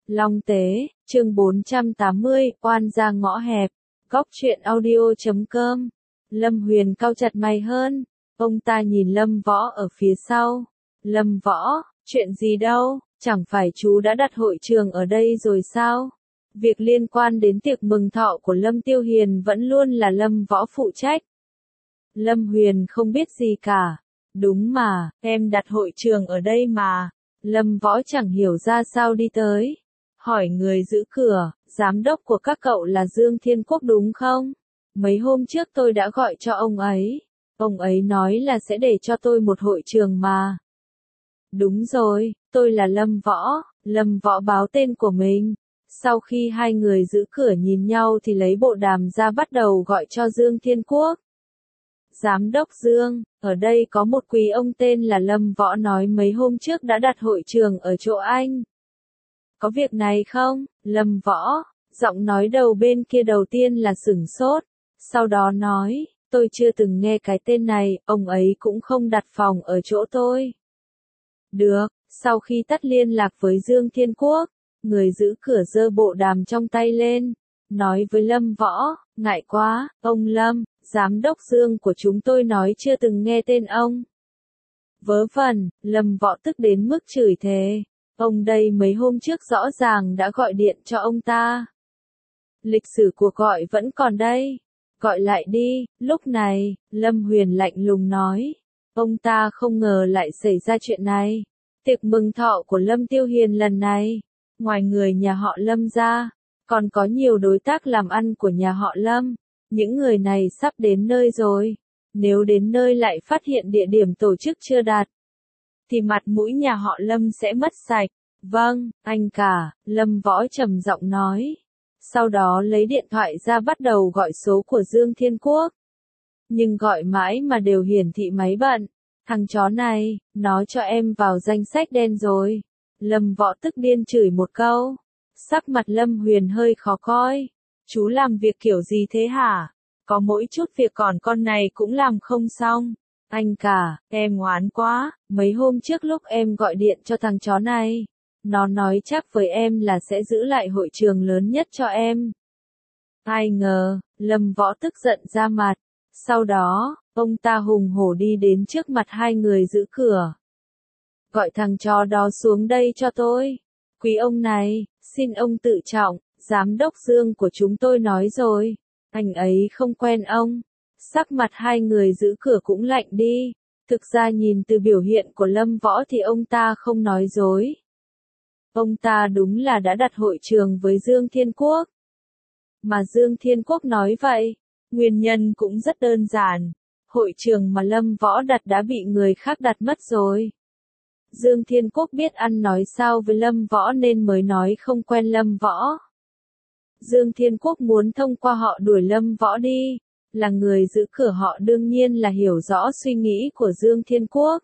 Long Tế, chương 480, oan ra ngõ hẹp, góc truyện audio.com. Lâm Huyền cau chặt mày hơn, ông ta nhìn Lâm Võ ở phía sau. Lâm Võ, chuyện gì đâu, chẳng phải chú đã đặt hội trường ở đây rồi sao? Việc liên quan đến tiệc mừng thọ của Lâm Tiêu Hiền vẫn luôn là Lâm Võ phụ trách. Lâm Huyền không biết gì cả. Đúng mà, em đặt hội trường ở đây mà. Lâm Võ chẳng hiểu ra sao đi tới. Hỏi người giữ cửa, giám đốc của các cậu là Dương Thiên Quốc đúng không? Mấy hôm trước tôi đã gọi cho ông ấy. Ông ấy nói là sẽ để cho tôi một hội trường mà. Đúng rồi, tôi là Lâm Võ. Lâm Võ báo tên của mình. Sau khi hai người giữ cửa nhìn nhau thì lấy bộ đàm ra bắt đầu gọi cho Dương Thiên Quốc. Giám đốc Dương, ở đây có một quý ông tên là Lâm Võ nói mấy hôm trước đã đặt hội trường ở chỗ anh. Có việc này không, Lâm Võ? Giọng nói đầu bên kia đầu tiên là sửng sốt, sau đó nói, tôi chưa từng nghe cái tên này, ông ấy cũng không đặt phòng ở chỗ tôi. Được, sau khi tắt liên lạc với Dương Thiên Quốc, người giữ cửa giơ bộ đàm trong tay lên, nói với Lâm Võ, ngại quá, ông Lâm, giám đốc Dương của chúng tôi nói chưa từng nghe tên ông. Vớ vẩn, Lâm Võ tức đến mức chửi thề. Ông đây mấy hôm trước rõ ràng đã gọi điện cho ông ta. Lịch sử cuộc gọi vẫn còn đây. Gọi lại đi. Lúc này, Lâm Huyền lạnh lùng nói. Ông ta không ngờ lại xảy ra chuyện này. Tiệc mừng thọ của Lâm Tiêu Hiền lần này, ngoài người nhà họ Lâm ra, còn có nhiều đối tác làm ăn của nhà họ Lâm. Những người này sắp đến nơi rồi. Nếu đến nơi lại phát hiện địa điểm tổ chức chưa đạt, thì mặt mũi nhà họ Lâm sẽ mất sạch. Vâng, anh cả, Lâm Võ trầm giọng nói. Sau đó lấy điện thoại ra bắt đầu gọi số của Dương Thiên Quốc. Nhưng gọi mãi mà đều hiển thị máy bận. Thằng chó này, nó cho em vào danh sách đen rồi. Lâm Võ tức điên chửi một câu. Sắc mặt Lâm Huyền hơi khó coi. Chú làm việc kiểu gì thế hả? Có mỗi chút việc còn con này cũng làm không xong. Anh cả, em ngoan quá, mấy hôm trước lúc em gọi điện cho thằng chó này, nó nói chắc với em là sẽ giữ lại hội trường lớn nhất cho em. Ai ngờ, Lâm Võ tức giận ra mặt. Sau đó, ông ta hùng hổ đi đến trước mặt hai người giữ cửa. Gọi thằng chó đó xuống đây cho tôi. Quý ông này, xin ông tự trọng, giám đốc Dương của chúng tôi nói rồi. Anh ấy không quen ông. Sắc mặt hai người giữ cửa cũng lạnh đi. Thực ra nhìn từ biểu hiện của Lâm Võ thì ông ta không nói dối. Ông ta đúng là đã đặt hội trường với Dương Thiên Quốc. Mà Dương Thiên Quốc nói vậy, nguyên nhân cũng rất đơn giản. Hội trường mà Lâm Võ đặt đã bị người khác đặt mất rồi. Dương Thiên Quốc biết ăn nói sao với Lâm Võ nên mới nói không quen Lâm Võ. Dương Thiên Quốc muốn thông qua họ đuổi Lâm Võ đi. Là người giữ cửa họ đương nhiên là hiểu rõ suy nghĩ của Dương Thiên Quốc.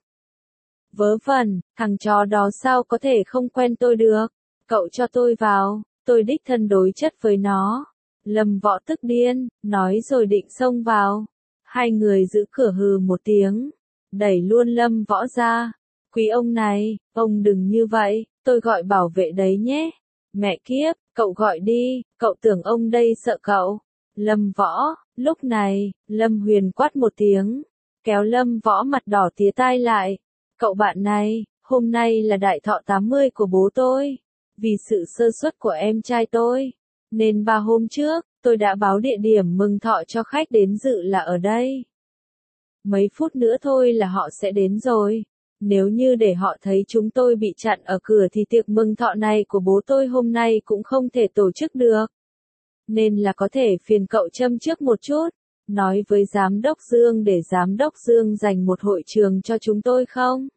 Vớ vẩn, thằng chó đó sao có thể không quen tôi được? Cậu cho tôi vào, tôi đích thân đối chất với nó. Lâm Võ tức điên, nói rồi định xông vào. Hai người giữ cửa hừ một tiếng, đẩy luôn Lâm Võ ra. Quý ông này, ông đừng như vậy, tôi gọi bảo vệ đấy nhé. Mẹ kiếp, cậu gọi đi, cậu tưởng ông đây sợ cậu. Lâm Võ, lúc này, Lâm Huyền quát một tiếng, kéo Lâm Võ mặt đỏ tía tai lại. Cậu bạn này, hôm nay là đại thọ 80 của bố tôi. Vì sự sơ suất của em trai tôi, nên 3 hôm trước, tôi đã báo địa điểm mừng thọ cho khách đến dự là ở đây. Mấy phút nữa thôi là họ sẽ đến rồi. Nếu như để họ thấy chúng tôi bị chặn ở cửa thì tiệc mừng thọ này của bố tôi hôm nay cũng không thể tổ chức được. Nên là có thể phiền cậu châm trước một chút, nói với giám đốc Dương để giám đốc Dương dành một hội trường cho chúng tôi không?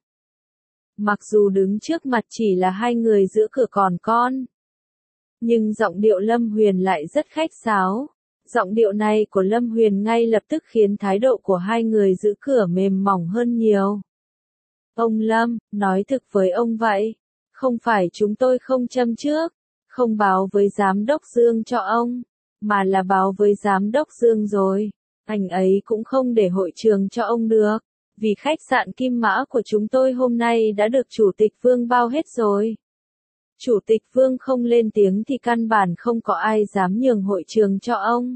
Mặc dù đứng trước mặt chỉ là hai người giữa cửa còn con, nhưng giọng điệu Lâm Huyền lại rất khách sáo. Giọng điệu này của Lâm Huyền ngay lập tức khiến thái độ của hai người giữ cửa mềm mỏng hơn nhiều. Ông Lâm, nói thực với ông vậy, không phải chúng tôi không châm trước, không báo với giám đốc Dương cho ông, mà là báo với giám đốc Dương rồi. Anh ấy cũng không để hội trường cho ông được, vì khách sạn Kim Mã của chúng tôi hôm nay đã được chủ tịch Vương bao hết rồi. Chủ tịch Vương không lên tiếng thì căn bản không có ai dám nhường hội trường cho ông.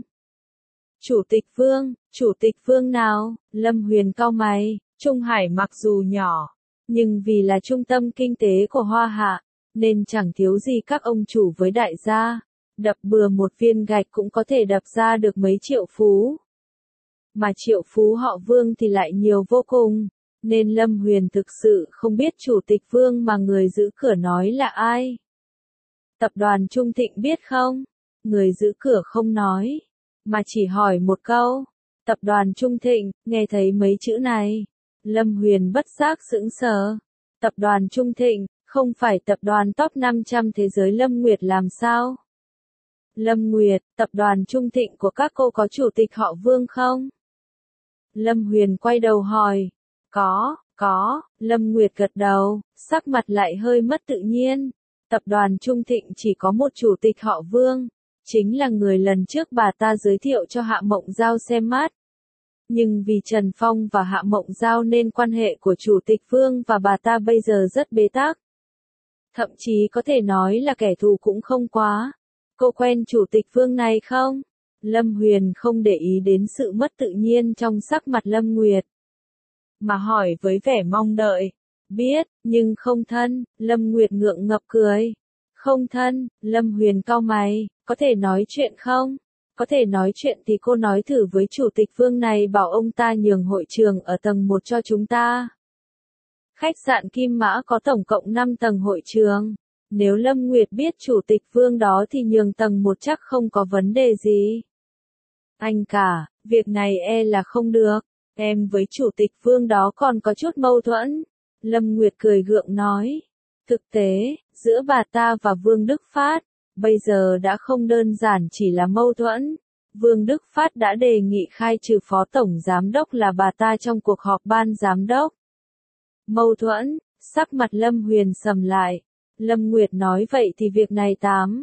Chủ tịch Vương nào? Lâm Huyền cau mày, Trung Hải mặc dù nhỏ, nhưng vì là trung tâm kinh tế của Hoa Hạ, nên chẳng thiếu gì các ông chủ với đại gia. Đập bừa một viên gạch cũng có thể đập ra được mấy triệu phú. Mà triệu phú họ Vương thì lại nhiều vô cùng, nên Lâm Huyền thực sự không biết Chủ tịch Vương mà người giữ cửa nói là ai. Tập đoàn Trung Thịnh biết không? Người giữ cửa không nói, mà chỉ hỏi một câu. Tập đoàn Trung Thịnh, nghe thấy mấy chữ này, Lâm Huyền bất giác sững sờ. Tập đoàn Trung Thịnh, không phải tập đoàn top 500 thế giới Lâm Nguyệt làm sao? Lâm Nguyệt, tập đoàn Trung Thịnh của các cô có chủ tịch họ Vương không? Lâm Huyền quay đầu hỏi. Có, Lâm Nguyệt gật đầu, sắc mặt lại hơi mất tự nhiên. Tập đoàn Trung Thịnh chỉ có một chủ tịch họ Vương, chính là người lần trước bà ta giới thiệu cho Hạ Mộng Giao xem mắt. Nhưng vì Trần Phong và Hạ Mộng Giao nên quan hệ của Chủ tịch Vương và bà ta bây giờ rất bế tắc. Thậm chí có thể nói là kẻ thù cũng không quá. Cô quen Chủ tịch Vương này không? Lâm Huyền không để ý đến sự mất tự nhiên trong sắc mặt Lâm Nguyệt, mà hỏi với vẻ mong đợi. Biết, nhưng không thân. Lâm Nguyệt ngượng ngập cười. Không thân. Lâm Huyền cau mày, có thể nói chuyện không? Có thể nói chuyện thì cô nói thử với Chủ tịch Vương này bảo ông ta nhường hội trường ở tầng 1 cho chúng ta. Khách sạn Kim Mã có tổng cộng 5 tầng hội trường. Nếu Lâm Nguyệt biết Chủ tịch Vương đó thì nhường tầng 1 chắc không có vấn đề gì. Anh cả, việc này e là không được. Em với Chủ tịch Vương đó còn có chút mâu thuẫn. Lâm Nguyệt cười gượng nói. Thực tế, giữa bà ta và Vương Đức Phát, bây giờ đã không đơn giản chỉ là mâu thuẫn. Vương Đức Phát đã đề nghị khai trừ phó tổng giám đốc là bà ta trong cuộc họp ban giám đốc. Mâu thuẫn, sắc mặt Lâm Huyền sầm lại. Lâm Nguyệt nói vậy thì việc này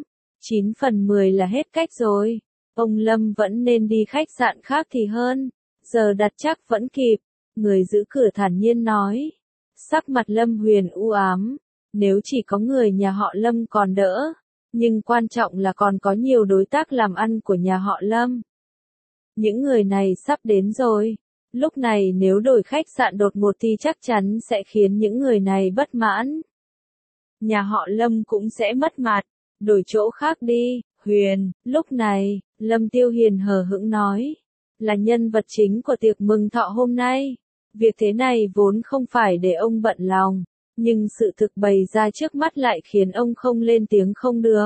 9 phần 10 là hết cách rồi. Ông Lâm vẫn nên đi khách sạn khác thì hơn. Giờ đặt chắc vẫn kịp. Người giữ cửa thản nhiên nói. Sắc mặt Lâm Huyền u ám. Nếu chỉ có người nhà họ Lâm còn đỡ. Nhưng quan trọng là còn có nhiều đối tác làm ăn của nhà họ Lâm. Những người này sắp đến rồi. Lúc này nếu đổi khách sạn đột ngột thì chắc chắn sẽ khiến những người này bất mãn. Nhà họ Lâm cũng sẽ mất mặt. Đổi chỗ khác đi, Huyền. Lúc này, Lâm Tiêu Hiền hờ hững nói. Là nhân vật chính của tiệc mừng thọ hôm nay. Việc thế này vốn không phải để ông bận lòng. Nhưng sự thực bày ra trước mắt lại khiến ông không lên tiếng không được.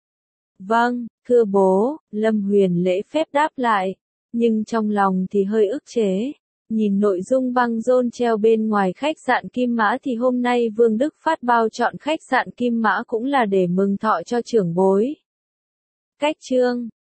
Vâng, thưa bố, Lâm Huyền lễ phép đáp lại. Nhưng trong lòng thì hơi ức chế. Nhìn nội dung băng rôn treo bên ngoài khách sạn Kim Mã thì hôm nay Vương Đức Phát bao chọn khách sạn Kim Mã cũng là để mừng thọ cho trưởng bối. Cách chương